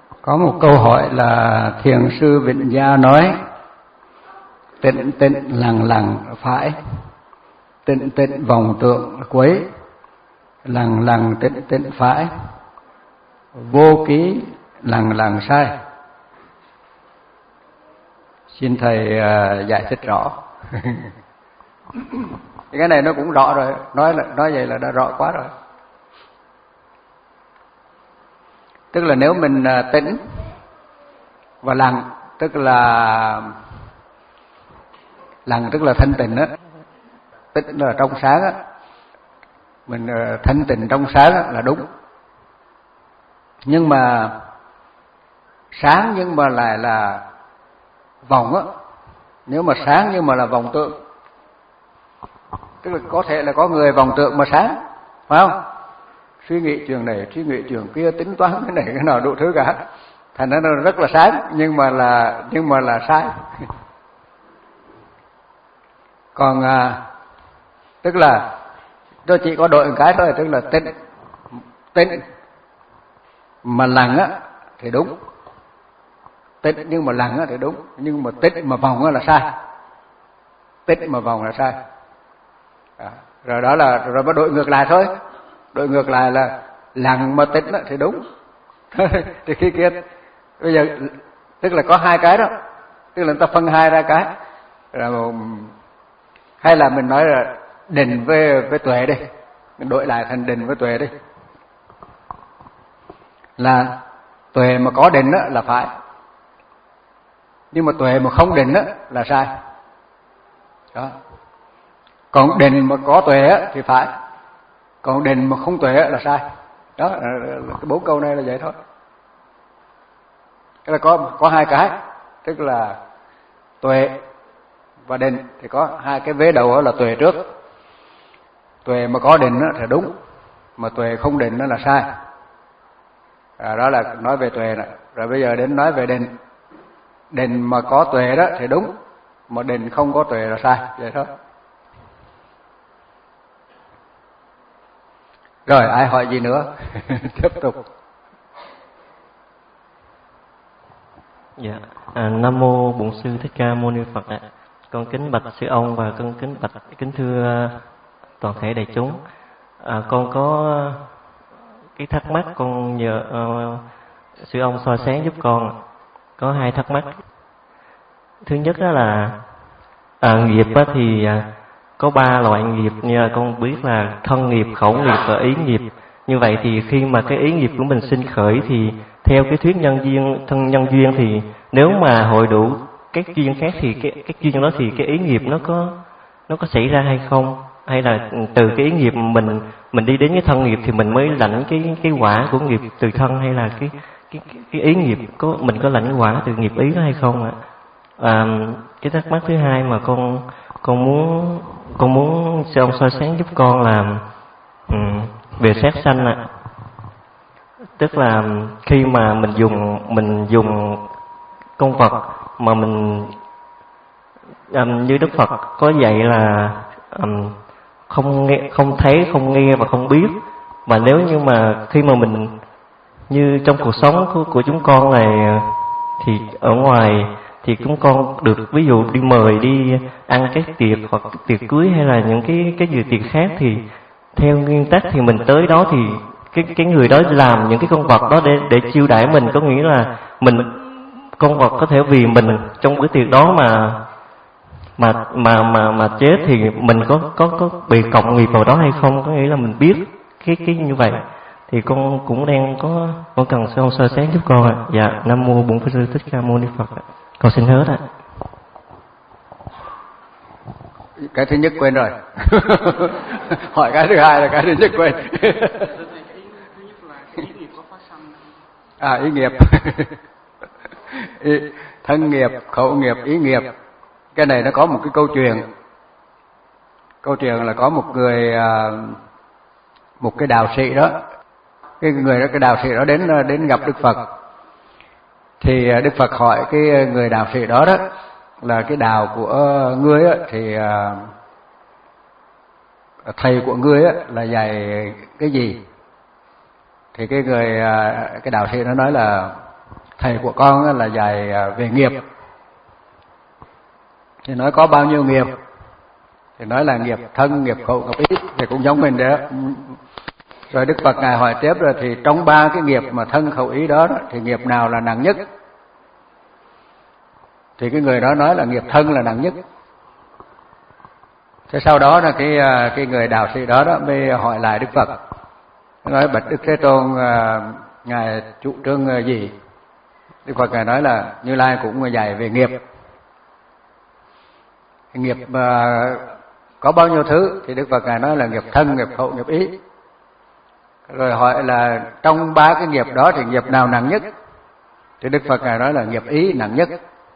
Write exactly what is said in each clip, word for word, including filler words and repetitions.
Có một câu hỏi là thiền sư Vịnh Gia nói tịnh tịnh lằng lằng phải, tịnh tịnh vòng tượng quấy, lằng lằng tịnh tịnh phải, vô ký lằng lằng sai. Xin thầy uh, giải thích rõ. Cái này nó cũng rõ rồi, nói là nói vậy là đã rõ quá rồi. Tức là nếu mình uh, tĩnh và lặng, tức là lặng tức là thanh tịnh á, tĩnh là trong sáng á, mình uh, thanh tịnh trong sáng á, là đúng. Nhưng mà sáng nhưng mà lại là vòng á, nếu mà sáng nhưng mà là vòng tượng, tức là có thể là có người vòng tượng mà sáng, phải không? Suy nghĩ chuyện này, suy nghĩ chuyện kia, tính toán cái này cái nào đủ thứ cả, thành ra nó rất là sáng nhưng mà là nhưng mà là sai. Còn à, tức là tôi chỉ có đội một cái thôi, tức là tĩnh tĩnh mà lặng á thì đúng, tĩnh nhưng mà lặng á thì đúng, nhưng mà tĩnh mà vòng á là sai, tĩnh mà vòng là sai. À, rồi đó là rồi mới đội ngược lại thôi, đội ngược lại là lặng mà tĩnh á thì đúng. Thì khi kia bây giờ tức là có hai cái đó, tức là người ta phân hai ra cái, rồi hay là mình nói là định với với tuệ đi, mình đổi lại thành định với tuệ đi, là tuệ mà có định á là phải, nhưng mà tuệ mà không định á là sai. Đó. Còn định mà có tuệ á thì phải, còn định mà không tuệ á là sai. Đó, cái bốn câu này là vậy thôi. Cái là có có hai cái, tức là tuệ và định, thì có hai cái vế đầu đó là tuệ trước. Tuệ mà có định á thì đúng, mà tuệ không định nó là sai. À, đó là nói về tuệ này. Rồi bây giờ đến nói về định. Định mà có tuệ đó thì đúng, mà định không có tuệ là sai, vậy thôi. Rồi ai hỏi gì nữa? Tiếp tục. Dạ, à, Nam mô Bổn Sư Thích Ca Mâu Ni Phật ạ. Con kính bạch sư ông và con kính bạch kính thưa toàn thể đại chúng. À, con có cái thắc mắc, con nhờ uh, sư ông soi sáng giúp con. Có hai thắc mắc. Thứ nhất đó là à, nghiệp á thì à, có ba loại nghiệp như là con biết là thân nghiệp, khẩu nghiệp và ý nghiệp. Như vậy thì khi mà cái ý nghiệp của mình sinh khởi thì theo cái thuyết nhân duyên, thân nhân duyên thì nếu mà hội đủ các duyên khác thì cái cái duyên đó thì cái ý nghiệp nó có nó có xảy ra hay không? Hay là từ cái ý nghiệp mình mình đi đến cái thân nghiệp thì mình mới lãnh cái cái quả của nghiệp từ thân, hay là cái cái cái ý nghiệp có mình có lãnh quả từ nghiệp ý đó hay không ạ? À, cái thắc mắc thứ hai mà con con muốn con muốn sư ông soi sáng giúp con là um, về sát sanh ạ. À. Tức là khi mà mình dùng mình dùng con vật mà mình um, như Đức Phật có dạy là um, không nghe, không thấy, không nghe và không biết. Và nếu như mà khi mà mình như trong cuộc sống của, của chúng con này thì ở ngoài thì chúng con được ví dụ đi mời đi ăn cái tiệc hoặc tiệc cưới hay là những cái cái gì tiệc khác thì theo nguyên tắc thì mình tới đó thì cái cái người đó làm những cái con vật đó để để chiêu đãi mình, có nghĩa là mình con vật có thể vì mình trong bữa tiệc đó mà mà mà mà mà chết thì mình có có có bị cộng nghiệp vào đó hay không, có nghĩa là mình biết cái cái như vậy thì con cũng đang có con cần sư ông soi sáng giúp con ạ. À. Dạ, Nam mô Bổn Sư Thích Ca Mâu Ni Phật ạ. Con xin hứa ạ. Cái thứ nhất quên rồi. Hỏi cái thứ hai là cái thứ nhất quên. À, ý nghiệp. Ý, thân nghiệp, khẩu nghiệp, ý nghiệp. Cái này nó có một cái câu chuyện. Câu chuyện là có một người, một cái đạo sĩ đó, cái người đó, cái đạo sĩ đó đến đến gặp Đức Phật. Thì Đức Phật hỏi cái người đạo sĩ đó đó là cái đạo của ngươi á, thì thầy của ngươi á, là dạy cái gì? Thì cái người cái đạo sĩ nó nói là thầy của con là dạy về nghiệp, thì nói có bao nhiêu nghiệp, thì nói là nghiệp thân, nghiệp khẩu, nghiệp ý, thì cũng giống mình đấy. Rồi Đức Phật Ngài hỏi tiếp rồi, thì trong ba cái nghiệp mà thân khẩu ý đó, thì nghiệp nào là nặng nhất? Thì cái người đó nói là nghiệp thân là nặng nhất. Thế sau đó là cái cái người đạo sĩ đó đó mới hỏi lại Đức Phật, nói bạch Đức Thế Tôn, Ngài chủ trương gì? Đức Phật Ngài nói là Như Lai cũng dạy về nghiệp. Nghiệp có bao nhiêu thứ? Thì Đức Phật Ngài nói là nghiệp thân, nghiệp khẩu, nghiệp ý. Rồi hỏi là trong ba cái nghiệp đó thì nghiệp nào nặng nhất? Thì Đức Phật Ngài nói là nghiệp ý nặng nhất.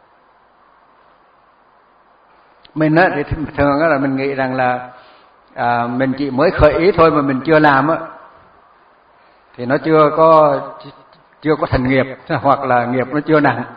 Mình á, thì thường là mình nghĩ rằng là à, mình chỉ mới khởi ý thôi mà mình chưa làm á, thì nó chưa có chưa có thành nghiệp, hoặc là nghiệp nó chưa nặng.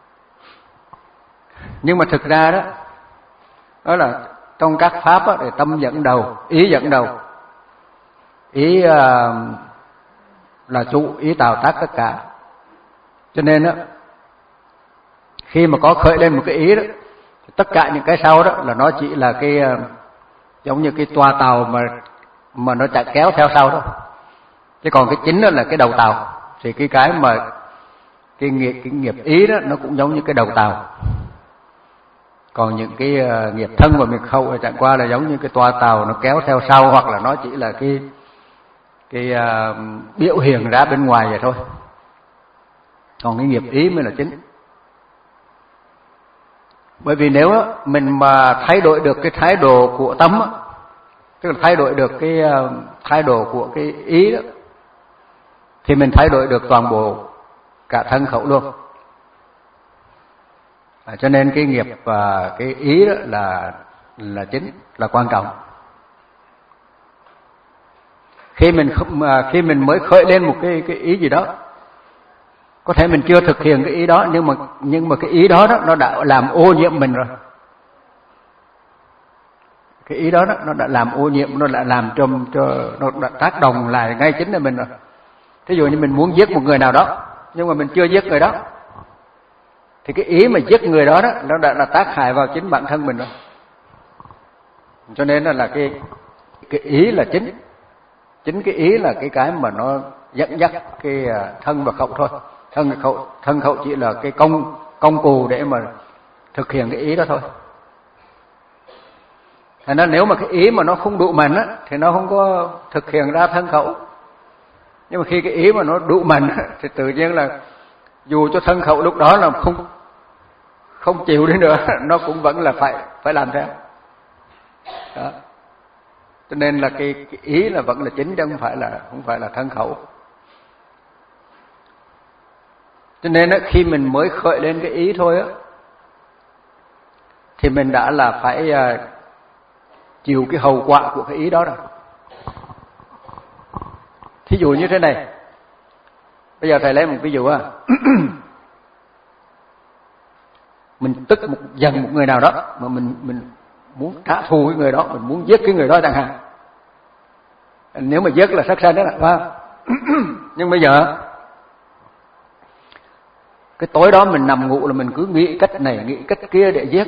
Nhưng mà thực ra đó, đó là trong các pháp á, thì tâm dẫn đầu, ý dẫn đầu. Ý à, là chủ, ý tạo tác tất cả. Cho nên á, khi mà có khởi lên một cái ý đó, tất cả những cái sau đó là nó chỉ là cái giống như cái toa tàu mà mà nó chạy kéo theo sau đó. Chứ còn cái chính đó là cái đầu tàu. Thì cái cái mà cái nghiệp cái nghiệp ý đó nó cũng giống như cái đầu tàu. Còn những cái uh, nghiệp thân và nghiệp khẩu chẳng qua là giống như cái toa tàu nó kéo theo sau, hoặc là nó chỉ là cái cái uh, biểu hiện ra bên ngoài vậy thôi. Còn cái nghiệp ý mới là chính. Bởi vì nếu mình mà thay đổi được cái thái độ của tâm, tức là thay đổi được cái thái độ của cái ý đó, thì mình thay đổi được toàn bộ cả thân khẩu luôn. À, cho nên cái nghiệp và cái ý đó là là chính, là quan trọng. Khi mình khi mình mới khởi lên một cái cái ý gì đó, có thể mình chưa thực hiện cái ý đó, nhưng mà nhưng mà cái ý đó, đó nó đã làm ô nhiễm mình rồi. Cái ý đó, đó nó đã làm ô nhiễm, nó đã làm cho cho nó đã tác động lại ngay chính là mình rồi. Thí dụ như mình muốn giết một người nào đó, nhưng mà mình chưa giết người đó, thì cái ý mà giết người đó, đó nó đã là tác hại vào chính bản thân mình rồi. Cho nên là cái cái ý là chính, chính cái ý là cái cái mà nó dẫn dắt cái thân và khẩu thôi. Thân khẩu thân khẩu chỉ là cái công công cụ để mà thực hiện cái ý đó thôi. Thành ra nếu mà cái ý mà nó không đủ mạnh á, thì nó không có thực hiện ra thân khẩu. Nhưng mà khi cái ý mà nó đủ mạnh á, thì tự nhiên là dù cho thân khẩu lúc đó là không không chịu đi nữa, nó cũng vẫn là phải phải làm theo. Đó. Cho nên là cái, cái ý là vẫn là chính, chứ không phải là không phải là thân khẩu. Cho nên á, khi mình mới khởi lên cái ý thôi á, thì mình đã là phải uh, chịu cái hậu quả của cái ý đó rồi. Thí dụ như thế này, bây giờ thầy lấy một ví dụ á, mình tức một dần một người nào đó, mà mình mình muốn trả thù cái người đó, mình muốn giết cái người đó chẳng hạn. Nếu mà giết là sát sanh đó là phải không? Nhưng bây giờ cái tối đó mình nằm ngủ là mình cứ nghĩ cách này nghĩ cách kia để giết.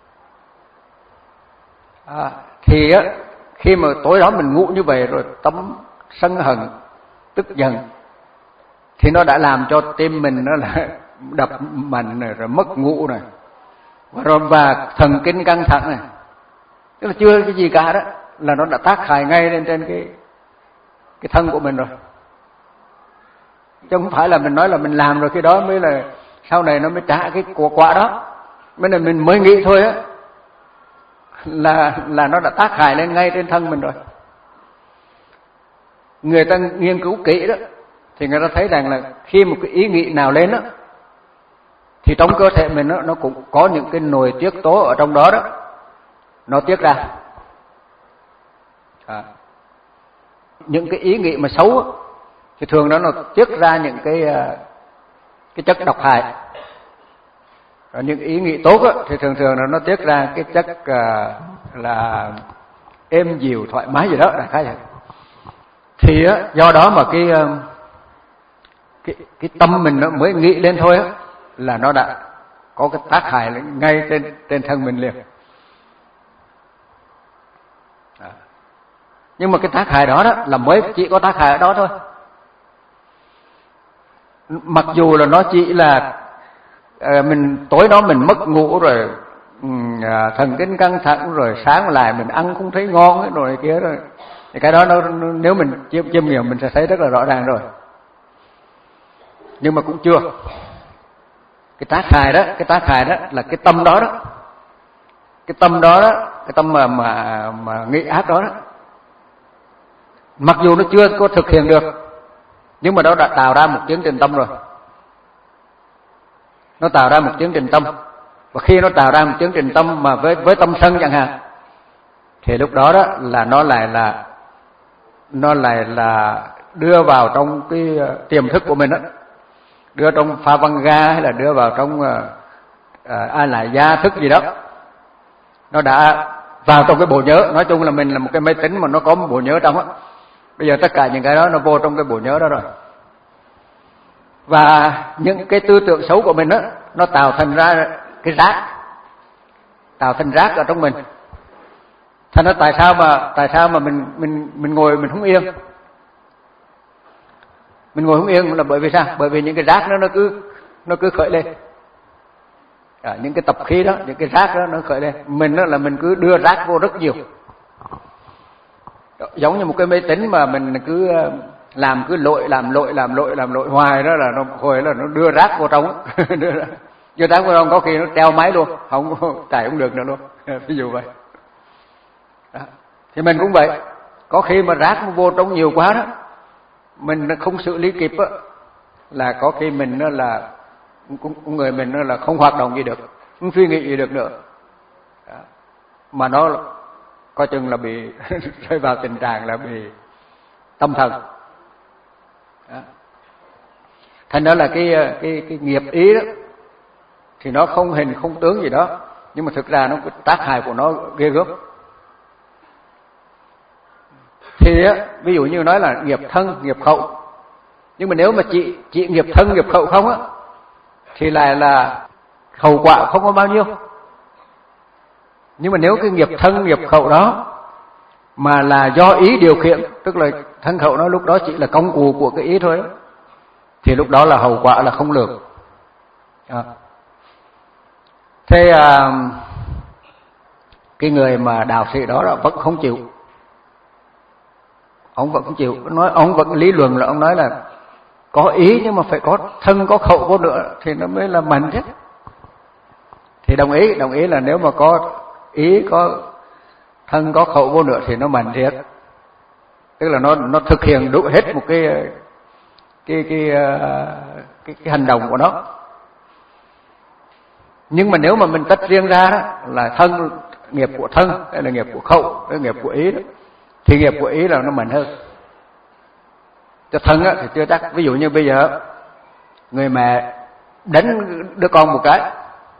À, thì á, khi mà tối đó mình ngủ như vậy rồi tâm sân hận, tức giận, thì nó đã làm cho tim mình nó là đập mạnh này, rồi mất ngủ này, rồi và thần kinh căng thẳng này, tức là chưa cái gì cả đó, là nó đã tác hại ngay lên trên cái cái thân của mình rồi. Chứ không phải là mình nói là mình làm rồi cái đó mới là sau này nó mới trả cái quả quả đó. Mới là mình mới nghĩ thôi á, là là nó đã tác hại lên ngay trên thân mình rồi. Người ta nghiên cứu kỹ đó, thì người ta thấy rằng là khi một cái ý nghĩ nào lên đó, thì trong cơ thể mình đó, nó cũng có những cái nội tiết tố ở trong đó đó, nó tiết ra. À. Những cái ý nghĩ mà xấu đó, thì thường đó nó tiết ra những cái cái chất độc hại. Rồi những ý nghĩ tốt đó, thì thường thường là nó tiết ra cái chất uh, là êm dịu thoải mái gì đó, đại khái vậy. Thì á, do đó mà cái cái, cái tâm mình nó mới nghĩ lên thôi á, là nó đã có cái tác hại ngay trên trên thân mình liền. À. Nhưng mà cái tác hại đó đó là mới chỉ có tác hại ở đó thôi. Mặc dù là nó chỉ là à, mình tối đó mình mất ngủ rồi, à, thần kinh căng thẳng rồi, sáng lại mình ăn không thấy ngon ấy, rồi kia rồi, thì cái đó nó, nếu mình chiêm chiêm nghiệm mình sẽ thấy rất là rõ ràng rồi. Nhưng mà cũng chưa. Cái tác hại đó, cái tác hại đó là cái tâm đó đó, cái tâm đó đó, cái tâm mà mà mà nghĩ ác đó đó. Mặc dù nó chưa có thực hiện được, nhưng mà nó đã tạo ra một tiến trình tâm rồi. Nó tạo ra một tiến trình tâm, và khi nó tạo ra một tiến trình tâm mà với với tâm sân chẳng hạn, thì lúc đó đó là nó lại là nó lại là đưa vào trong cái tiềm thức của mình đó, đưa trong pha văn ga hay là đưa vào trong à, ai lại gia thức gì đó, nó đã vào trong cái bộ nhớ. Nói chung là mình là một cái máy tính mà nó có một bộ nhớ trong á. Bây giờ tất cả những cái đó nó vô trong cái bộ nhớ đó rồi. Và những cái tư tưởng xấu của mình đó, nó tạo thành ra cái rác, tạo thành rác ở trong mình. Thành ra tại sao mà tại sao mà mình mình mình ngồi mình không yên? Mình ngồi không yên là bởi vì sao? Bởi vì những cái rác đó nó cứ nó cứ khởi lên. À, những cái tập khí đó, những cái rác đó nó khởi lên. Mình đó là mình cứ đưa rác vô rất nhiều. Giống như một cái máy tính mà mình cứ làm cứ lội làm lội làm lội làm lội hoài đó, là nó hồi là nó đưa rác vô trong. Đưa rác vô trong có khi nó treo máy luôn, không chạy không được nữa luôn. Ví dụ vậy. Đó. Thì mình cũng vậy, có khi mà rác nó vô trong nhiều quá đó, mình không xử lý kịp á, là có khi mình nó là cũng người mình nó là không hoạt động gì được, không suy nghĩ gì được nữa. Đó. Mà nó coi chừng là bị rơi vào tình trạng là bị tâm thần. Đó. Thành đó là cái cái cái nghiệp ý đó, thì nó không hình không tướng gì đó, nhưng mà thực ra nó cái tác hại của nó ghê gớm. Thì á, ví dụ như nói là nghiệp thân, nghiệp khẩu, nhưng mà nếu mà chỉ chỉ nghiệp thân, nghiệp khẩu không á, thì lại là hậu quả không có bao nhiêu. Nhưng mà nếu cái nghiệp thân, nghiệp khẩu đó mà là do ý điều khiển, tức là thân khẩu nó lúc đó chỉ là công cụ của cái ý thôi đó, thì lúc đó là hậu quả là không lường. À. Thế à, cái người mà đạo sĩ đó, đó vẫn không chịu. Ông vẫn không chịu, nói ông vẫn lý luận là ông nói là có ý nhưng mà phải có thân có khẩu vô nữa thì nó mới là mạnh chứ. Thì đồng ý, đồng ý là nếu mà có ý có thân có khẩu vô nữa thì nó mạnh thiệt. Tức là nó nó thực hiện đủ hết một cái cái cái cái, cái hành động của nó. Nhưng mà nếu mà mình tách riêng ra đó là thân, nghiệp của thân hay là nghiệp của khẩu, cái nghiệp của ý đó, thì nghiệp của ý là nó mạnh hơn. Cho thân á thì chưa chắc. Ví dụ như bây giờ người mẹ đánh đứa con một cái,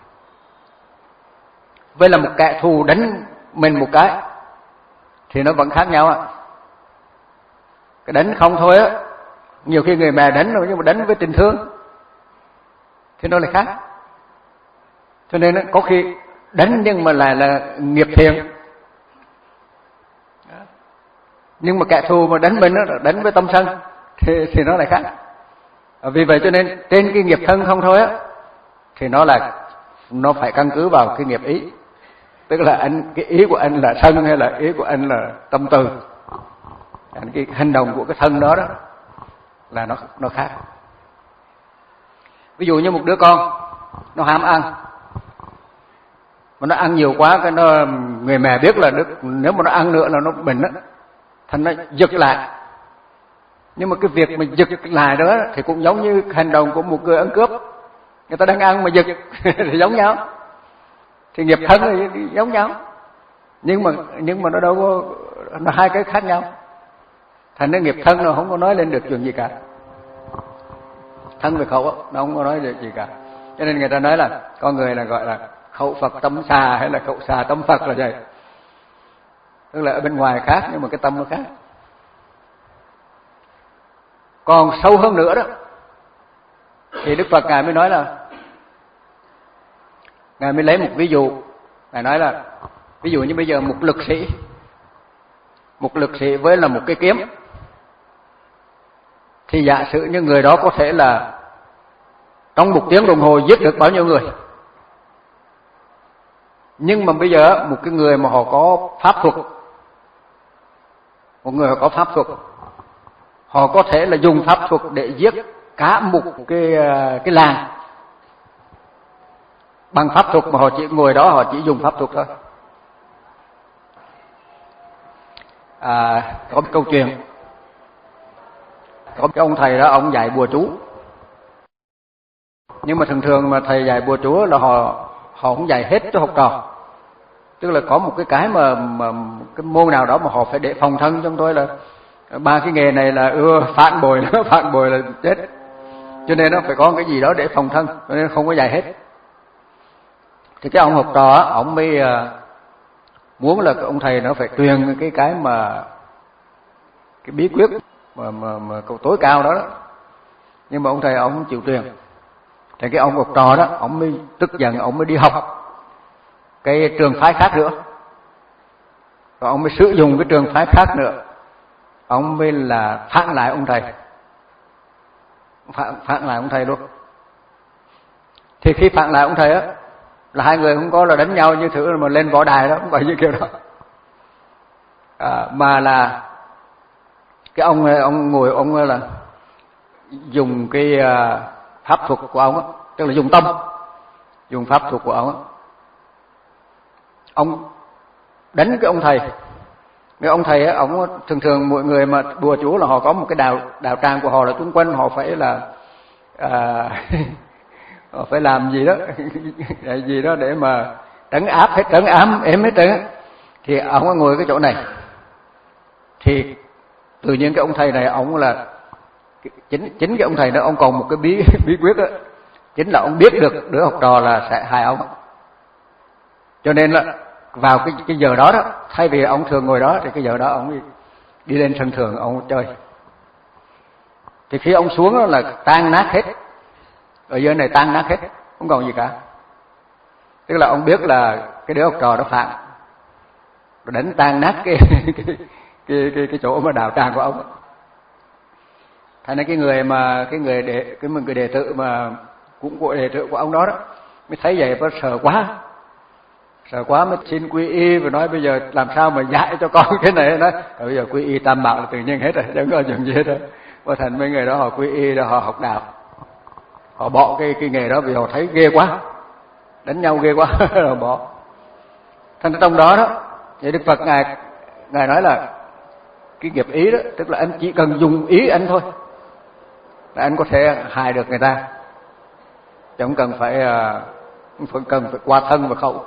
với là một kẻ thù đánh mình một cái, thì nó vẫn khác nhau ạ. Cái đánh không thôi á, nhiều khi người mẹ đánh rồi nhưng mà đánh với tình thương thì nó lại khác. Cho nên có khi đánh nhưng mà lại là nghiệp thiện, nhưng mà kẻ thù mà đánh mình đó, đánh với tâm sân thì thì nó lại khác. Vì vậy cho nên trên cái nghiệp thân không thôi á, thì nó là nó phải căn cứ vào cái nghiệp ý. Tức là anh cái ý của anh là thân hay là ý của anh là tâm từ. Cái hành động của cái thân đó đó là nó nó khác. Ví dụ như một đứa con nó ham ăn, mà nó ăn nhiều quá, cái nó người mẹ biết là nếu mà nó ăn nữa là nó bệnh á, thành nó giật lại. Nhưng mà cái việc mà giật lại đó thì cũng giống như hành động của một người ăn cướp, người ta đang ăn mà giật thì giống nhau. Thì nghiệp thân thì giống nhau, nhưng mà nhưng mà nó đâu có, nó hai cái khác nhau. Thành ra nghiệp thân nó không có nói lên được chuyện gì cả. Thân về khẩu nó không có nói được gì cả. Cho nên người ta nói là con người là gọi là khẩu Phật tâm xà, hay là khẩu xà tâm Phật là vậy. Tức là ở bên ngoài khác nhưng mà cái tâm nó khác. Còn sâu hơn nữa đó Thì Đức Phật Ngài mới nói là, Ngài mới lấy một ví dụ. Ngài nói là, ví dụ như bây giờ một lực sĩ, một lực sĩ với là một cái kiếm, thì giả sử như người đó có thể là trong một tiếng đồng hồ giết được bao nhiêu người. Nhưng mà bây giờ một cái người mà họ có pháp thuật, một người họ có pháp thuật, họ có thể là dùng pháp thuật để giết cả một cái cái làng bằng pháp thuật, mà họ chỉ ngồi đó họ chỉ dùng pháp thuật thôi. À, có một câu chuyện, có cái ông thầy đó, ông dạy bùa chú. Nhưng mà thường thường mà thầy dạy bùa chú là họ họ không dạy hết cho học trò. Tức là có một cái cái mà, mà cái môn nào đó mà họ phải để phòng thân. Trong tôi là ba cái nghề này là ưa phản bội, nó phản bội là chết, cho nên nó phải có cái gì đó để phòng thân, cho nên không có dạy hết. Thì cái ông học trò á, ông mới muốn là ông thầy nó phải truyền cái cái mà cái bí quyết mà mà, mà cầu tối cao đó, đó. Nhưng mà ông thầy ông không chịu truyền. Thì cái ông học trò đó, ông mới tức giận, ông mới đi học cái trường phái khác nữa, và ông mới sử dụng cái trường phái khác nữa, ông mới là phản lại ông thầy, phản, phản lại ông thầy luôn. Thì khi phản lại ông thầy á, là hai người không có là đánh nhau như thử mà lên võ đài đó, không phải như kiểu đó, à, mà là cái ông ông ngồi ông là dùng cái pháp thuật của ông á, tức là dùng tâm, dùng pháp thuật của ông á, ông đánh cái ông thầy. Cái ông thầy á, ông thường thường mọi người mà bùa chú là họ có một cái đạo đạo tràng của họ, là xung quanh họ phải là à, họ phải làm gì đó gì đó để mà trấn áp hết, trấn ám ém hết trơn. Thì ông ngồi cái chỗ này, thì tự nhiên cái ông thầy này ông là chính chính cái ông thầy đó, ông còn một cái bí bí quyết đó, chính là ông biết được đứa học trò là sẽ hại ông, cho nên là vào cái cái giờ đó đó, thay vì ông thường ngồi đó thì cái giờ đó ông đi lên sân thượng ông chơi. Thì khi ông xuống đó là tan nát hết, ở dưới này tan nát hết, không còn gì cả. Tức là ông biết là cái đứa học trò đó phản, đánh tan nát cái cái cái cái, cái chỗ mà đạo tràng của ông. Thành ra cái người mà cái người đệ cái người đệ tử mà cũng của đệ tử của ông đó đó mới thấy vậy, có sợ quá, sợ quá mới xin quy y và nói bây giờ làm sao mà dạy cho con cái này đó. Bây giờ quy y tam bảo là tự nhiên hết rồi, chẳng có chuyện gì hết rồi. Và thành mấy người đó họ quy y, đó họ học đạo, họ bỏ cái cái nghề đó vì họ thấy ghê quá, đánh nhau ghê quá rồi bỏ. Thành ra trong đó đó, vậy Đức Phật ngài ngài nói là cái nghiệp ý đó, tức là anh chỉ cần dùng ý anh thôi là anh có thể hại được người ta, chứ không cần phải không cần phải qua thân và khẩu.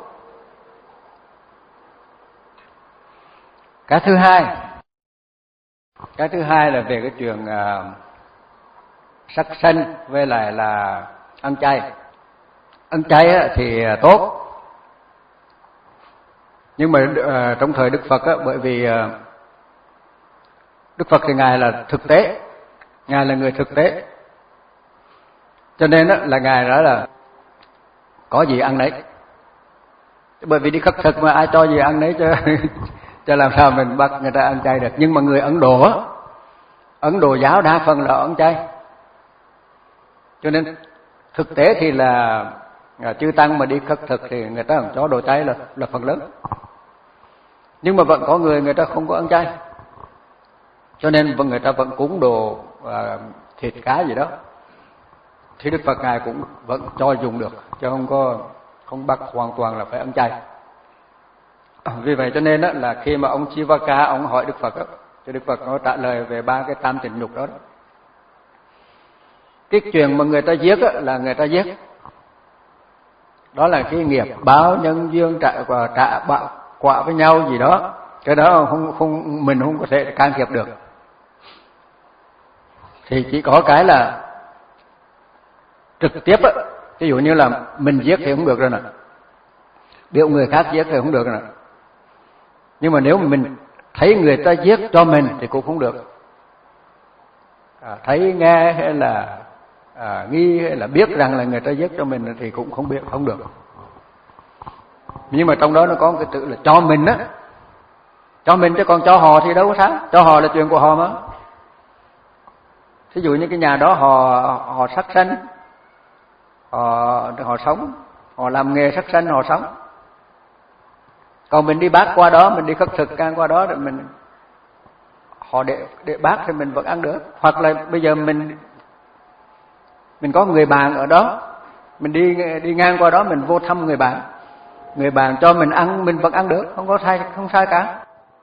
Cái thứ hai, cái thứ hai là về cái chuyện uh, sắc sanh với lại là ăn chay. Ăn chay thì tốt, nhưng mà uh, trong thời Đức Phật á, bởi vì uh, Đức Phật thì ngài là thực tế, ngài là người thực tế, cho nên á, là ngài nói là có gì ăn nấy. Bởi vì đi khất thực mà ai cho gì ăn nấy cho cho làm sao mình bắt người ta ăn chay được. Nhưng mà người Ấn Độ á, Ấn Độ giáo đa phần là ăn chay, cho nên thực tế thì là chư tăng mà đi khất thực thì người ta cho đồ chay là là phần lớn. Nhưng mà vẫn có người người ta không có ăn chay, cho nên người ta vẫn cúng đồ à, thịt cá gì đó, thì Đức Phật ngài cũng vẫn cho dùng được, chứ không có không bắt hoàn toàn là phải ăn chay. Vì vậy cho nên đó, là khi mà ông Chivaka ông hỏi Đức Phật đó, thì Đức Phật nó trả lời về ba cái tam tình nhục đó, đó. Cái chuyện mà người ta giết đó, là người ta giết, đó là cái nghiệp báo nhân duyên trả quả trả bạo quả với nhau gì đó, cái đó không không mình không có thể can thiệp được. Thì chỉ có cái là trực tiếp á, ví dụ như là mình giết thì không được rồi nè, biểu người khác giết thì không được rồi nè. Nhưng mà nếu mình thấy người ta giết cho mình thì cũng không được. À, thấy nghe hay là à, nghi hay là biết rằng là người ta giết cho mình thì cũng không biết, không được. Nhưng mà trong đó nó có cái tự là cho mình á, cho mình, chứ còn cho họ thì đâu có sao. Cho họ là chuyện của họ mà. Thí dụ như cái nhà đó họ họ sát sanh, họ họ sống, họ làm nghề sát sanh, họ sống. Còn mình đi bác qua đó, mình đi khất thực can qua đó, rồi mình họ để để bác thì mình vẫn ăn được. Hoặc là bây giờ mình mình có người bạn ở đó, mình đi đi ngang qua đó, mình vô thăm người bạn, người bạn cho mình ăn, mình vẫn ăn được, không có sai, không sai cả.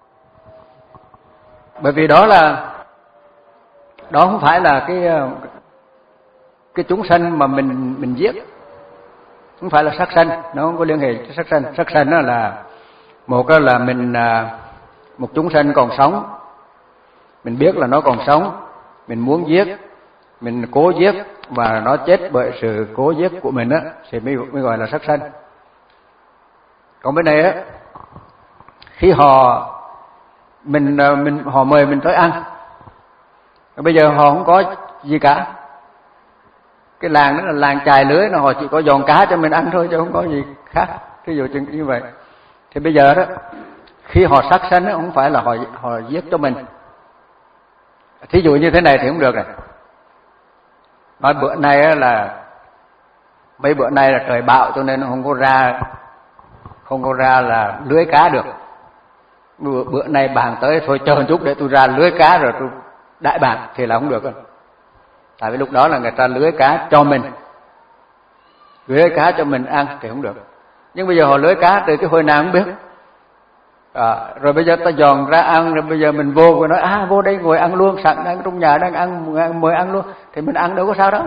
Bởi vì đó là đó không phải là cái cái chúng sanh mà mình mình giết, không phải là sát sanh, nó không có liên hệ với sát sanh. Sát sanh đó là một cái là mình một chúng sanh còn sống, mình biết là nó còn sống, mình muốn giết, mình cố giết và nó chết bởi sự cố giết của mình á, thì mới mới gọi là sát sanh. Còn bên này á, khi họ mình mình họ mời mình tới ăn, bây giờ họ không có gì cả, cái làng đó là làng chài lưới, nó họ chỉ có giòn cá cho mình ăn thôi chứ không có gì khác. Ví dụ như vậy thì bây giờ đó, khi họ sát sanh đó, không phải là họ họ giết cho mình. Thí dụ như thế này thì không được này. Nói bữa nay là mấy bữa nay là trời bão cho nên không có ra không có ra là lưới cá được. Bữa, bữa nay bạn tới thôi chờ một chút để tôi ra lưới cá rồi tôi đại bạn thì là không được. Tại vì lúc đó là người ta lưới cá cho mình, lưới cá cho mình ăn thì không được. Nhưng bây giờ họ lưới cá từ cái hồi nào không biết. À, rồi bây giờ ta dọn ra ăn, rồi bây giờ mình vô rồi nói à vô đây ngồi ăn luôn, sẵn đang trong nhà đang ăn, mời ăn luôn, thì mình ăn đâu có sao đâu,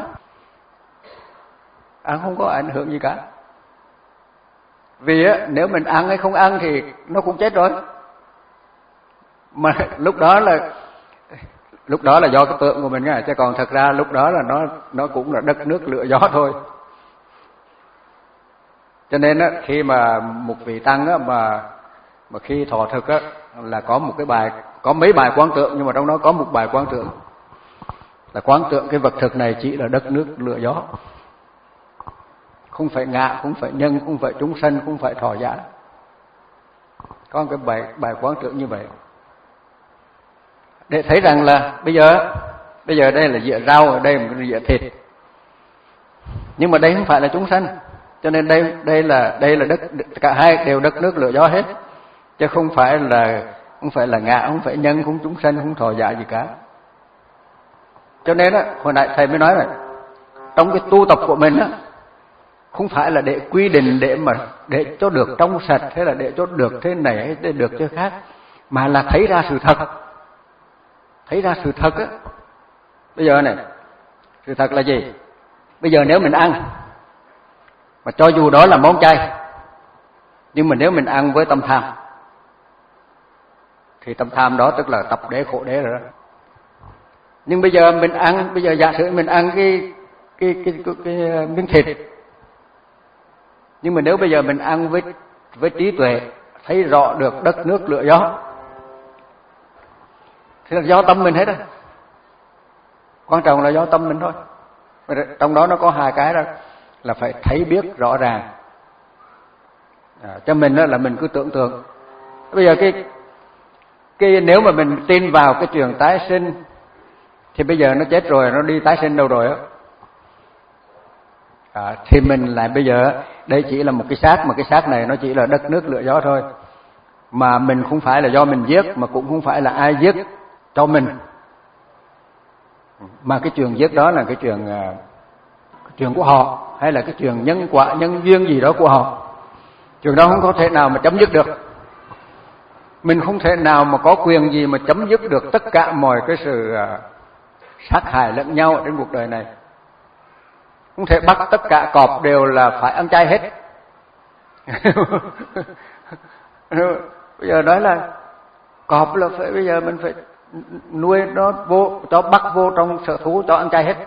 ăn không có ảnh hưởng gì cả. Vì á, nếu mình ăn hay không ăn thì nó cũng chết rồi. Mà lúc đó là lúc đó là do cái tượng của mình nha, chứ còn thật ra lúc đó là nó nó cũng là đất nước lửa gió thôi. Cho nên á, khi mà một vị tăng á, mà mà khi thọ thực á, là có một cái bài, có mấy bài quán tượng, nhưng mà trong đó có một bài quán tượng là quán tượng cái vật thực này chỉ là đất nước lửa gió, không phải ngạ, không phải nhân, không phải chúng sanh, không phải thọ giả. Có cái bài bài quán tượng như vậy để thấy rằng là bây giờ bây giờ đây là dĩa rau, ở đây là một dĩa thịt, nhưng mà đây không phải là chúng sanh, cho nên đây đây là đây là đất, cả hai đều đất nước lửa gió hết, chứ không phải là không phải là ngạ, không phải nhân, không chúng sanh, không thọ giả gì cả. Cho nên á, hồi nãy thầy mới nói này, trong cái tu tập của mình á, không phải là để quy định để mà để cho được trong sạch, hay là để cho được thế này hay để được thế khác, mà là thấy ra sự thật. Thấy ra sự thật á. Bây giờ này, sự thật là gì? Bây giờ nếu mình ăn, mà cho dù đó là món chay, nhưng mà nếu mình ăn với tâm tham, thì tâm tham đó tức là tập đế khổ đế rồi đó. Nhưng bây giờ mình ăn, bây giờ giả sử mình ăn cái cái cái, cái, cái, cái miếng thịt, nhưng mà nếu bây giờ mình ăn với với trí tuệ, thấy rõ được đất nước lửa gió, thì là do tâm mình hết á. Quan trọng là do tâm mình thôi. Trong đó nó có hai cái đó, là phải thấy biết rõ ràng. À, cho mình đó là mình cứ tưởng tượng. Bây giờ cái cái nếu mà mình tin vào cái chuyện tái sinh, thì bây giờ nó chết rồi, nó đi tái sinh đâu rồi á. À, thì mình lại bây giờ đây chỉ là một cái xác, mà cái xác này nó chỉ là đất nước lửa gió thôi, mà mình không phải là do mình giết, mà cũng không phải là ai giết cho mình, mà cái chuyện giết đó là cái chuyện cái chuyện của họ, hay là cái chuyện nhân quả nhân duyên gì đó của họ. Chuyện đó không có thể nào mà chấm dứt được. Mình không thể nào mà có quyền gì mà chấm dứt được tất cả mọi cái sự sát hại lẫn nhau trên cuộc đời này. Không thể bắt tất cả cọp đều là phải ăn chay hết. Bây giờ nói là cọp là phải, bây giờ mình phải nuôi nó vô, cho bắt vô trong sở thú, cho ăn chay hết.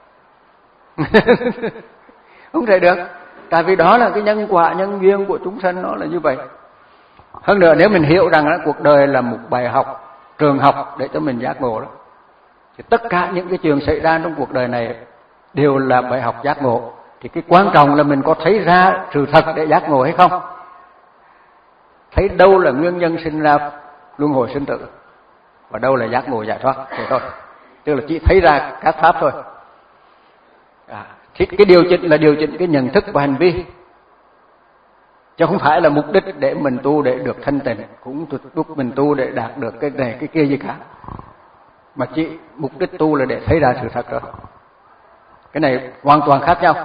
Không thể được. Tại vì đó là cái nhân quả nhân duyên của chúng sanh, nó là như vậy. Hơn nữa nếu mình hiểu rằng là cuộc đời là một bài học, trường học để cho mình giác ngộ đó, thì tất cả những cái chuyện xảy ra trong cuộc đời này đều là bài học giác ngộ. Thì cái quan trọng là mình có thấy ra sự thật để giác ngộ hay không, thấy đâu là nguyên nhân sinh ra luân hồi sinh tử và đâu là giác ngộ giải thoát thế thôi. Tức là chỉ thấy ra các pháp thôi. À, thì cái điều chỉnh là điều chỉnh cái nhận thức và hành vi, chứ không phải là mục đích để mình tu để được thanh tịnh, cũng lúc mình tu để đạt được cái này cái kia gì cả, mà chỉ mục đích tu là để thấy ra sự thật rồi. Cái này hoàn toàn khác nhau,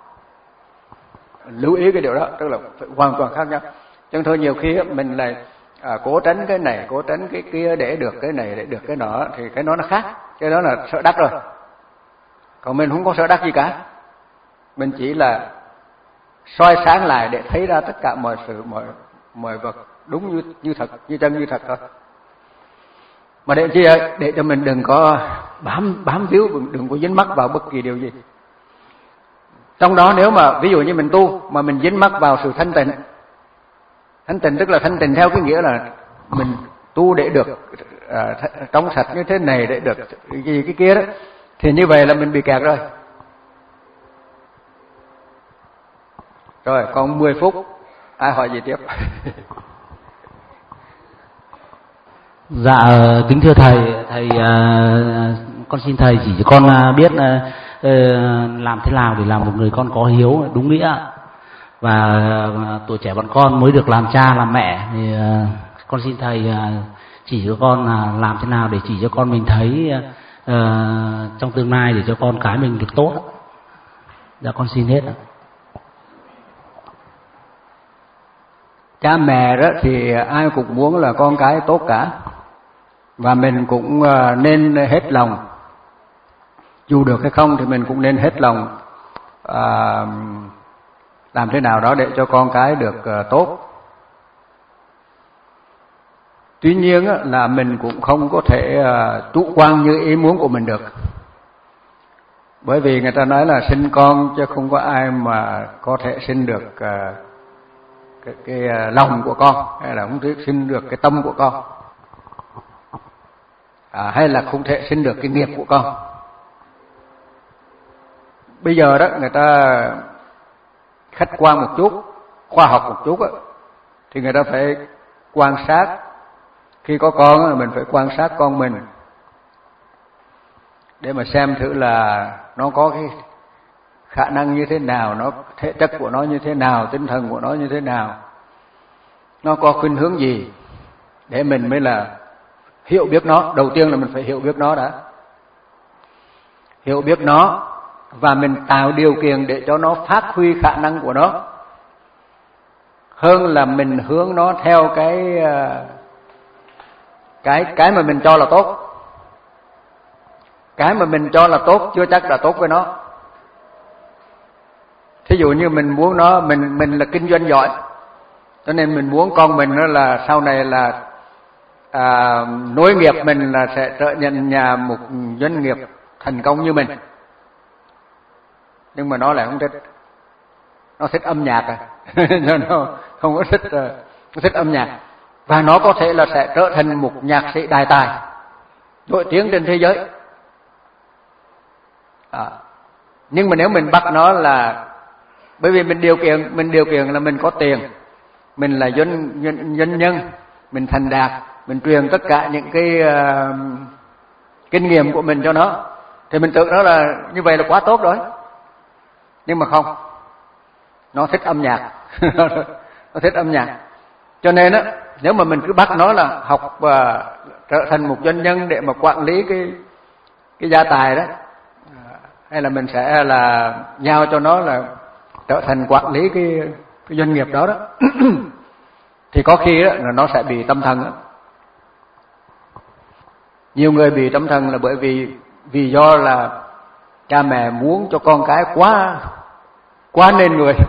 lưu ý cái điều đó, tức là phải hoàn toàn khác nhau. Chứ thôi nhiều khi mình lại à, cố tránh cái này, cố tránh cái kia để được cái này, để được cái nọ, thì cái đó nó khác, cái đó là sợ đắc rồi. Còn mình không có sợ đắc gì cả, mình chỉ là soi sáng lại để thấy ra tất cả mọi sự, mọi mọi vật đúng như như thật, như chân như thật thôi. Mà để chi vậy? Để cho mình đừng có bám bám víu, đừng có dính mắc vào bất kỳ điều gì. Trong đó nếu mà ví dụ như mình tu mà mình dính mắc vào sự thanh tịnh, thanh tịnh tức là thanh tịnh theo cái nghĩa là mình tu để được à, trong sạch như thế này, để được cái gì cái kia đó, thì như vậy là mình bị kẹt rồi. Rồi còn mười phút, ai hỏi gì tiếp? Dạ kính thưa thầy, thầy uh, con xin thầy chỉ cho con uh, biết uh, uh, làm thế nào để làm một người con có hiếu đúng nghĩa, và uh, tuổi trẻ bọn con mới được làm cha làm mẹ thì uh, con xin thầy uh, chỉ cho con uh, làm thế nào để chỉ cho con mình thấy uh, trong tương lai để cho con cái mình được tốt. Dạ con xin hết. Cha mẹ đó thì ai cũng muốn là con cái tốt cả, và mình cũng nên hết lòng, dù được hay không thì mình cũng nên hết lòng à, làm thế nào đó để cho con cái được tốt. Tuy nhiên là mình cũng không có thể chủ quan như ý muốn của mình được, bởi vì người ta nói là sinh con chứ không có ai mà có thể sinh được cái, cái lòng của con, hay là không thể sinh được cái tâm của con, à, hay là không thể sinh được cái nghiệp của con. Bây giờ đó người ta khách quan một chút, khoa học một chút đó, thì người ta phải quan sát. Khi có con mình phải quan sát con mình để mà xem thử là nó có cái khả năng như thế nào, nó thể chất của nó như thế nào, tinh thần của nó như thế nào, nó có khuynh hướng gì, để mình mới là hiểu biết nó. Đầu tiên là mình phải hiểu biết nó đã, hiểu biết nó và mình tạo điều kiện để cho nó phát huy khả năng của nó, hơn là mình hướng nó theo cái cái cái mà mình cho là tốt. Cái mà mình cho là tốt chưa chắc là tốt với nó. Thí dụ như mình muốn nó, mình mình là kinh doanh giỏi, cho nên mình muốn con mình nó là sau này là à, nối nghiệp mình là sẽ trở thành nhà một doanh nghiệp thành công như mình. Nhưng mà nó lại không thích, nó thích âm nhạc à, nó không có thích, nó thích âm nhạc, và nó có thể là sẽ trở thành một nhạc sĩ đại tài nổi tiếng trên thế giới. À, nhưng mà nếu mình bắt nó là bởi vì mình điều kiện mình điều kiện là mình có tiền, mình là doanh doanh, doanh nhân, mình thành đạt, mình truyền tất cả những cái uh, kinh nghiệm của mình cho nó, thì mình tưởng nó là như vậy là quá tốt rồi. Nhưng mà không, nó thích âm nhạc, nó thích âm nhạc. Cho nên á, nếu mà mình cứ bắt nó là học và trở thành một doanh nhân để mà quản lý cái cái gia tài đó, hay là mình sẽ là giao cho nó là trở thành quản lý cái, cái doanh nghiệp đó đó, thì có khi đó là nó sẽ bị tâm thần đó. Nhiều người bị tâm thần là bởi vì vì do là cha mẹ muốn cho con cái quá quá nên người,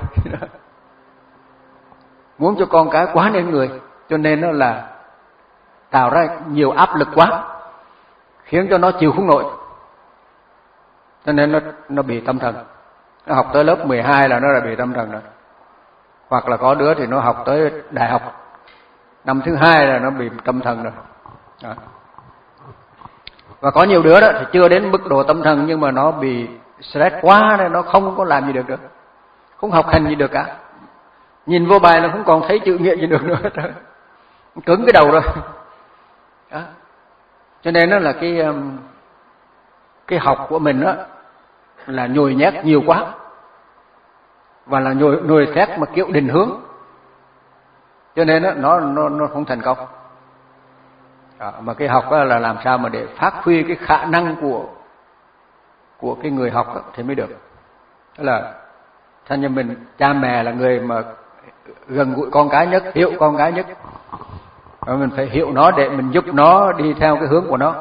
muốn cho con cái quá nên người, cho nên nó là tạo ra nhiều áp lực quá, khiến cho nó chịu không nổi, cho nên nó nó bị tâm thần. Nó học tới lớp mười hai là nó đã bị tâm thần rồi, hoặc là có đứa thì nó học tới đại học năm thứ hai là nó bị tâm thần rồi. Đó. Và có nhiều đứa đó thì chưa đến mức độ tâm thần nhưng mà nó bị stress quá nên nó không có làm gì được được, không học hành gì được cả, nhìn vô bài là không còn thấy chữ nghĩa gì được nữa, cứng cái đầu rồi đó. Cho nên nó là cái cái học của mình đó là nhồi nhét nhiều quá, và là nhồi nhồi xét mà kiểu định hướng, cho nên đó, nó nó nó không thành công. À, mà cái học đó là làm sao mà để phát huy cái khả năng của của cái người học đó, thì mới được. Tức là thân như mình, cha mẹ là người mà gần gũi con cái nhất, hiểu con cái nhất, và mình phải hiểu nó để mình giúp nó đi theo cái hướng của nó.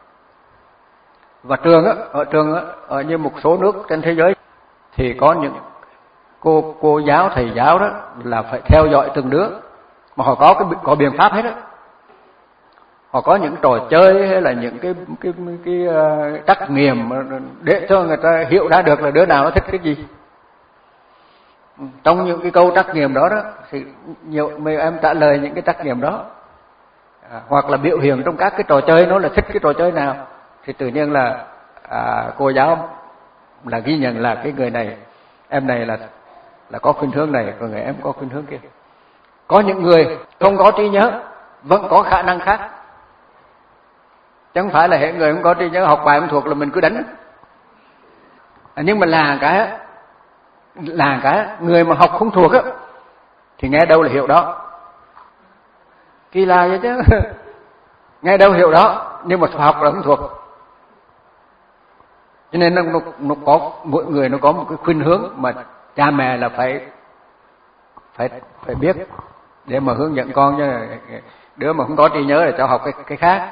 Và trường á, ở trường á, ở như một số nước trên thế giới thì có những cô cô giáo, thầy giáo đó là phải theo dõi từng đứa, mà họ có cái có biện pháp hết á. Họ có những trò chơi hay là những cái cái cái, cái uh, trắc nghiệm để cho người ta hiểu ra được là đứa nào nó thích cái gì. Trong những cái câu trắc nghiệm đó đó thì nhiều mấy em trả lời những cái trắc nghiệm đó, à, hoặc là biểu hiện trong các cái trò chơi nó là thích cái trò chơi nào, thì tự nhiên là à, cô giáo là ghi nhận là cái người này, em này là là có khuynh hướng này, còn người em có khuynh hướng kia. Có những người không có trí nhớ vẫn có khả năng khác, chẳng phải là hệ người không có trí nhớ học bài không thuộc là mình cứ đánh. À, nhưng mà là cái là cái người mà học không thuộc á thì nghe đâu là hiểu đó, kỳ lạ vậy chứ. Nghe đâu hiểu đó, nhưng mà học là không thuộc. Cho nên nó, nó, nó có mỗi người nó có một cái khuynh hướng mà cha mẹ là phải phải phải biết để mà hướng dẫn con, chứ đứa mà không có trí nhớ là cho học cái cái khác,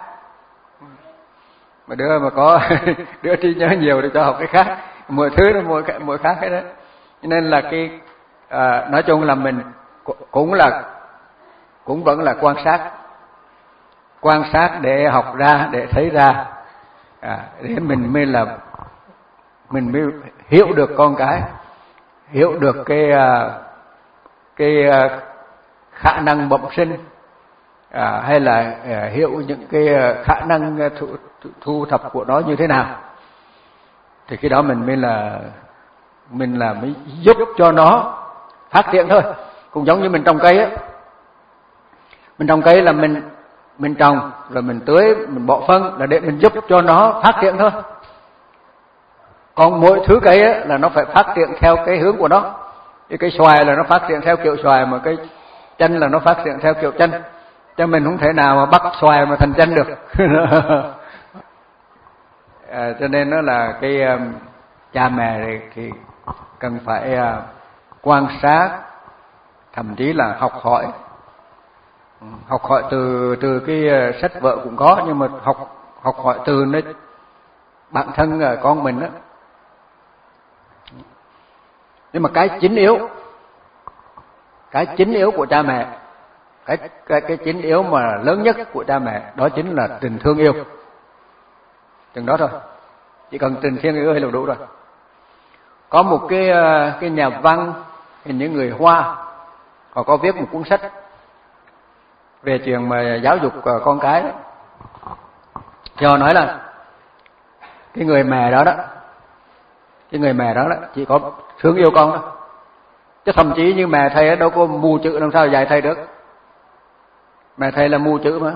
mà đứa mà có đứa trí nhớ nhiều thì cho học cái khác, mỗi thứ nó mỗi mỗi khác hết đó. Cho nên là cái à, nói chung là mình cũng là cũng vẫn là quan sát quan sát để học ra, để thấy ra, à, để mình mới là mình mới hiểu được con cái, hiểu được cái cái khả năng bẩm sinh, à, hay là à, hiểu những cái khả năng thu, thu thập của nó như thế nào, thì cái đó mình mới là mình là mới giúp cho nó phát triển thôi. Cũng giống như mình trồng cây á, mình trồng cây là mình mình trồng rồi mình tưới, mình bỏ phân là để mình giúp cho nó phát triển thôi. Còn mỗi thứ cây á là nó phải phát triển theo cái hướng của nó. Cái cây xoài là nó phát triển theo kiểu xoài, mà cái chanh là nó phát triển theo kiểu chanh. Cho mình không thể nào mà bắt xoài mà thành chanh được. À, cho nên nó là cái um, cha mẹ thì, thì cần phải uh, quan sát, thậm chí là học hỏi. Học hỏi từ từ cái uh, sách vở cũng có, nhưng mà học học hỏi từ nó bản thân uh, con mình đó. Nhưng mà cái chính yếu, cái chính yếu của cha mẹ, cái cái cái chính yếu mà lớn nhất của cha mẹ đó chính là tình thương yêu. Chừng đó thôi, chỉ cần tình thương yêu là đủ rồi. Có một cái cái nhà văn, hình như người Hoa, họ có viết một cuốn sách về chuyện mà giáo dục con cái đó. Thì họ nói là cái người mẹ đó đó, cái người mẹ đó đó chỉ có thương yêu con đó, chứ thậm chí như mẹ thầy đâu có mù chữ làm sao dạy thầy được. Mẹ thầy là mù chữ mà,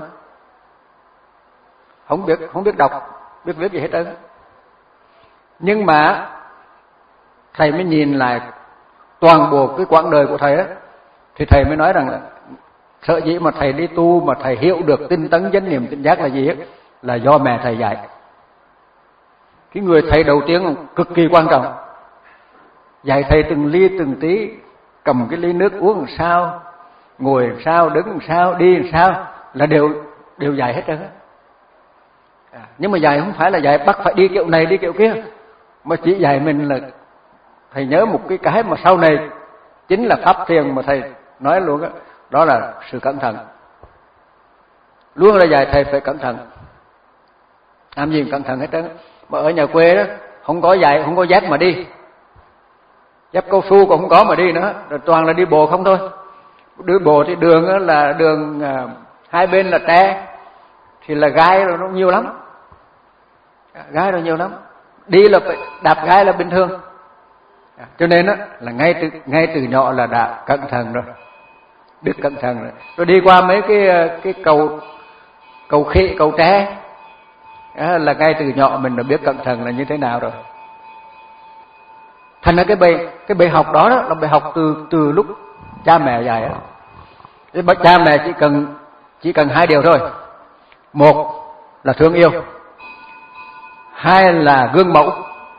không biết không biết đọc, biết viết gì hết trơn. Nhưng mà thầy mới nhìn lại toàn bộ cái quãng đời của thầy đó, thì thầy mới nói rằng là sợ dĩ mà thầy đi tu mà thầy hiểu được tinh tấn chánh niệm tỉnh giác là gì hết, là do mẹ thầy dạy. Cái người thầy đầu tiên cực kỳ quan trọng, dạy thầy từng ly từng tí, cầm cái ly nước uống làm sao, ngồi làm sao, đứng làm sao, đi làm sao, là đều đều dạy hết trơn. À, nhưng mà dạy không phải là dạy bắt phải đi kiểu này đi kiểu kia, mà chỉ dạy mình là thầy nhớ một cái cái mà sau này chính là pháp thiền mà thầy nói luôn đó, đó là sự cẩn thận. Luôn là dạy thầy phải cẩn thận, làm gì cẩn thận hết trơn. Mà ở nhà quê đó không có dạy, không có dép mà đi, dép cao su cũng không có mà đi nữa, rồi toàn là đi bộ không thôi. Đi bộ thì đường đó là đường à, hai bên là tre, thì là gai rồi nó nhiều lắm, gai rồi nhiều lắm. đi là phải đạp gai là bình thường. Cho nên á là ngay từ ngay từ nhỏ là đã cẩn thận rồi, biết cẩn thận rồi. Rồi đi qua mấy cái cái cầu cầu khỉ, cầu tre là ngay từ nhỏ mình đã biết cẩn thận là như thế nào rồi. Thành ra cái bài cái bài học đó, đó là bài học từ từ lúc cha mẹ dạy á. Cái cha mẹ chỉ cần chỉ cần hai điều thôi. Một là thương yêu, hai là gương mẫu.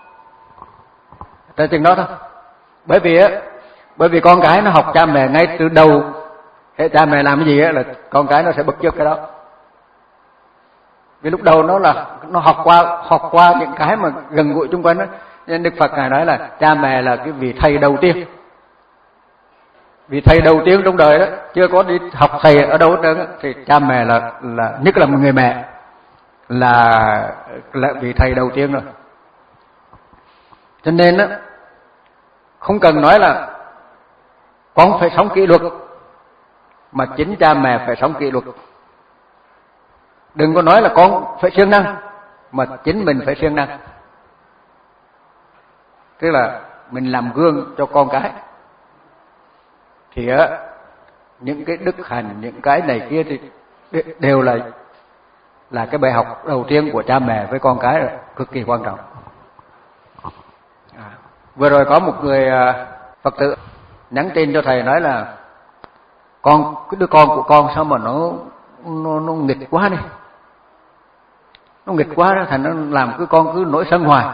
Tới chừng đó thôi. Bởi vì á, bởi vì con cái nó học cha mẹ ngay từ đầu, hệ cha mẹ làm cái gì á là con cái nó sẽ bắt chước cái đó. Vì lúc đầu nó là nó học qua học qua những cái mà gần gũi xung quanh đó. Nên Đức Phật ngài nói là cha mẹ là cái vị thầy đầu tiên. Vị thầy đầu tiên trong đời đó, chưa có đi học thầy ở đâu hết trơn thì cha mẹ là là nhất là một người mẹ là là vị thầy đầu tiên rồi. Cho nên á không cần nói là con phải sống kỷ luật, mà chính cha mẹ phải sống kỷ luật. Đừng có nói là con phải siêng năng, mà chính mình phải siêng năng. Tức là mình làm gương cho con cái. Thì á những cái đức hạnh, những cái này kia thì đều là là cái bài học đầu tiên của cha mẹ với con cái, là cực kỳ quan trọng. À, vừa rồi có một người Phật tử nhắn tin cho thầy nói là con cái đứa con của con sao mà nó nó nó nghịch quá đi, nó nghịch quá đó, thành nó làm cái con cứ nổi sân hoài,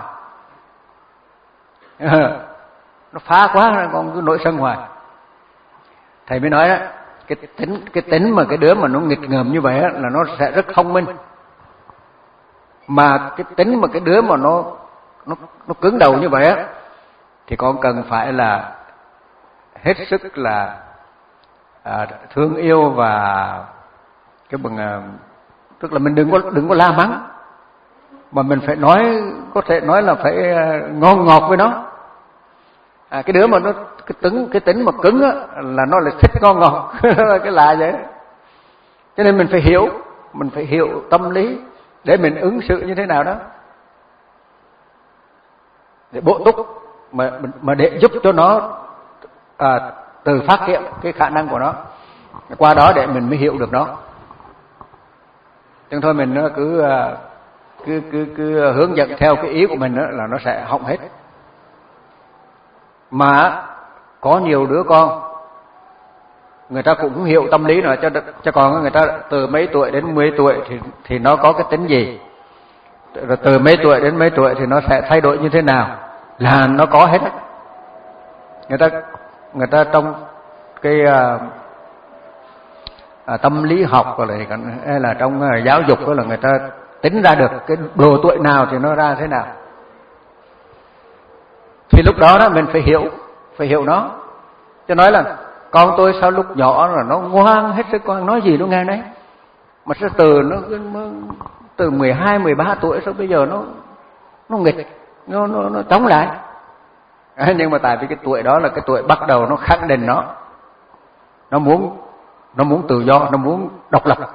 nó phá quá, con cứ nổi sân hoài. Thầy mới nói đó, cái tính cái tính mà cái đứa mà nó nghịch ngợm như vậy đó, là nó sẽ rất thông minh. Mà cái tính mà cái đứa mà nó nó nó cứng đầu như vậy á, thì con cần phải là hết sức là à, thương yêu và cái bằng à, tức là mình đừng có đừng có la mắng, mà mình phải nói, có thể nói là phải ngon ngọt với nó. À, cái đứa mà nó cái tính cái tính mà cứng á là nó lại thích ngon ngọt cái lạ vậy. Cho nên mình phải hiểu, mình phải hiểu tâm lý để mình ứng xử như thế nào đó, để bổ túc mà mà để giúp cho nó à, từ phát hiện cái khả năng của nó, qua đó để mình mới hiểu được nó. Chứ thôi mình cứ cứ cứ cứ hướng dẫn theo cái ý của mình đó, là nó sẽ hỏng hết. Mà có nhiều đứa con người ta cũng hiểu tâm lý rồi, cho cho con người ta từ mấy tuổi đến mười tuổi thì thì nó có cái tính gì, rồi từ mấy tuổi đến mấy tuổi thì nó sẽ thay đổi như thế nào là nó có hết. Người ta người ta trong cái uh, uh, tâm lý học rồi là hay là trong uh, giáo dục đó là người ta tính ra được cái độ tuổi nào thì nó ra thế nào. Thì lúc đó đó mình phải hiểu, phải hiểu nó. Cho nói là con tôi sao lúc nhỏ là nó ngoan hết sức, con nói gì nó nghe đấy. Mà sao từ nó từ mười hai, mười ba tuổi sao bây giờ nó nó nghịch, nó nó nó chống lại. À, nhưng mà tại vì cái tuổi đó là cái tuổi bắt đầu nó khẳng định nó. Nó muốn nó muốn tự do, nó muốn độc lập.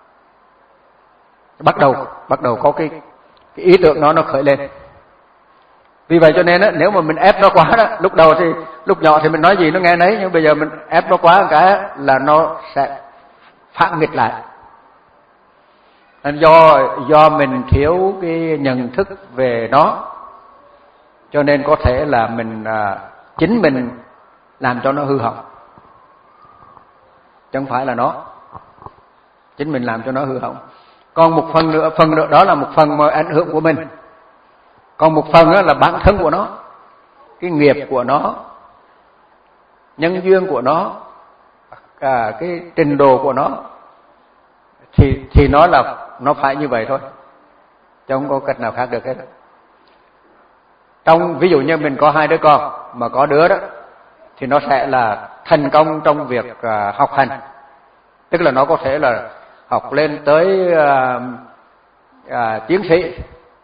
Bắt đầu bắt đầu có cái cái ý tưởng nó nó khởi lên. Vì vậy cho nên á, nếu mà mình ép nó quá đó, lúc đầu thì lúc nhỏ thì mình nói gì nó nghe nấy, nhưng bây giờ mình ép nó quá một cái là nó sẽ phản nghịch lại. Nên do do mình thiếu cái nhận thức về nó, cho nên có thể là mình à, chính mình làm cho nó hư hỏng, chứ không phải là nó. Chính mình làm cho nó hư hỏng. Còn một phần nữa, phần nữa đó là một phần mà ảnh hưởng của mình. Còn một phần đó là bản thân của nó, cái nghiệp của nó, nhân duyên của nó, cả cái trình độ của nó, thì thì nó là nó phải như vậy thôi, chứ không có cách nào khác được hết. Trong ví dụ như mình có hai đứa con, mà có đứa đó thì nó sẽ là thành công trong việc uh, học hành, tức là nó có thể là học lên tới uh, uh, tiến sĩ,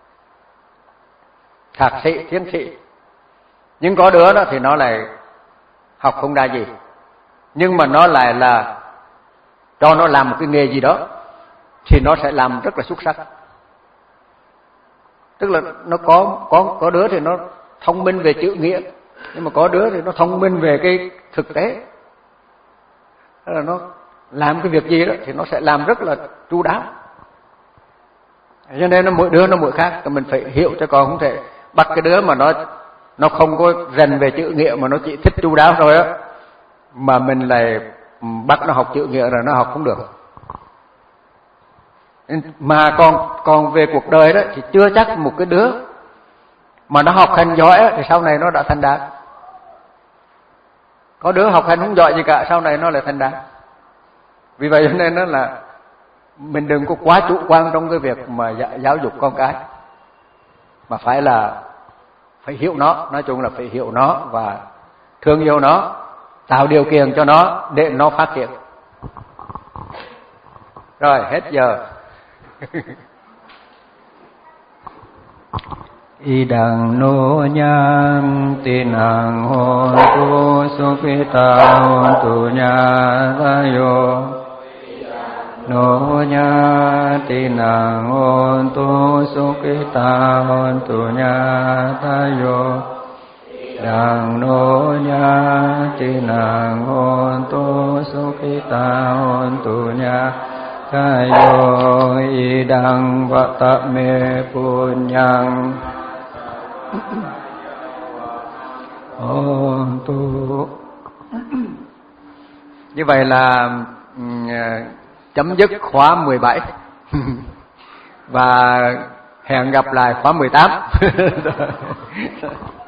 thạc sĩ, tiến sĩ. Nhưng có đứa đó thì nó lại học không ra gì, nhưng mà nó lại là cho nó làm một cái nghề gì đó thì nó sẽ làm rất là xuất sắc. Tức là nó có có có đứa thì nó thông minh về chữ nghĩa, nhưng mà có đứa thì nó thông minh về cái thực tế. Tức là nó làm cái việc gì đó thì nó sẽ làm rất là chu đáo. Cho nên nó mỗi đứa nó mỗi khác, mình phải hiểu cho con, không thể bắt cái đứa mà nó nó không có rành về chữ nghĩa mà nó chỉ thích chu đáo thôi á, mà mình lại bắt nó học chữ nghĩa rồi nó học không được. Mà còn còn về cuộc đời đó thì chưa chắc một cái đứa mà nó học hành giỏi á, thì sau này nó đã thành đạt. Có đứa học hành không giỏi gì cả, sau này nó lại thành đạt. Vì vậy cho nên đó là mình đừng có quá chủ quan trong cái việc mà giáo dục con cái, mà phải là phải hiểu nó, nói chung là phải hiểu nó và thương yêu nó, tạo điều kiện cho nó để nó phát triển. Rồi, hết giờ. Idang no nyam tinang hontu supita hontu nyatayo no nyatinang hontu supita hontu nyatayo Idang no nyatinang hontu supita hontu nyatayo Idang vatame punyang tu. Như vậy là chấm dứt khóa mười bảy và hẹn gặp lại khóa mười tám.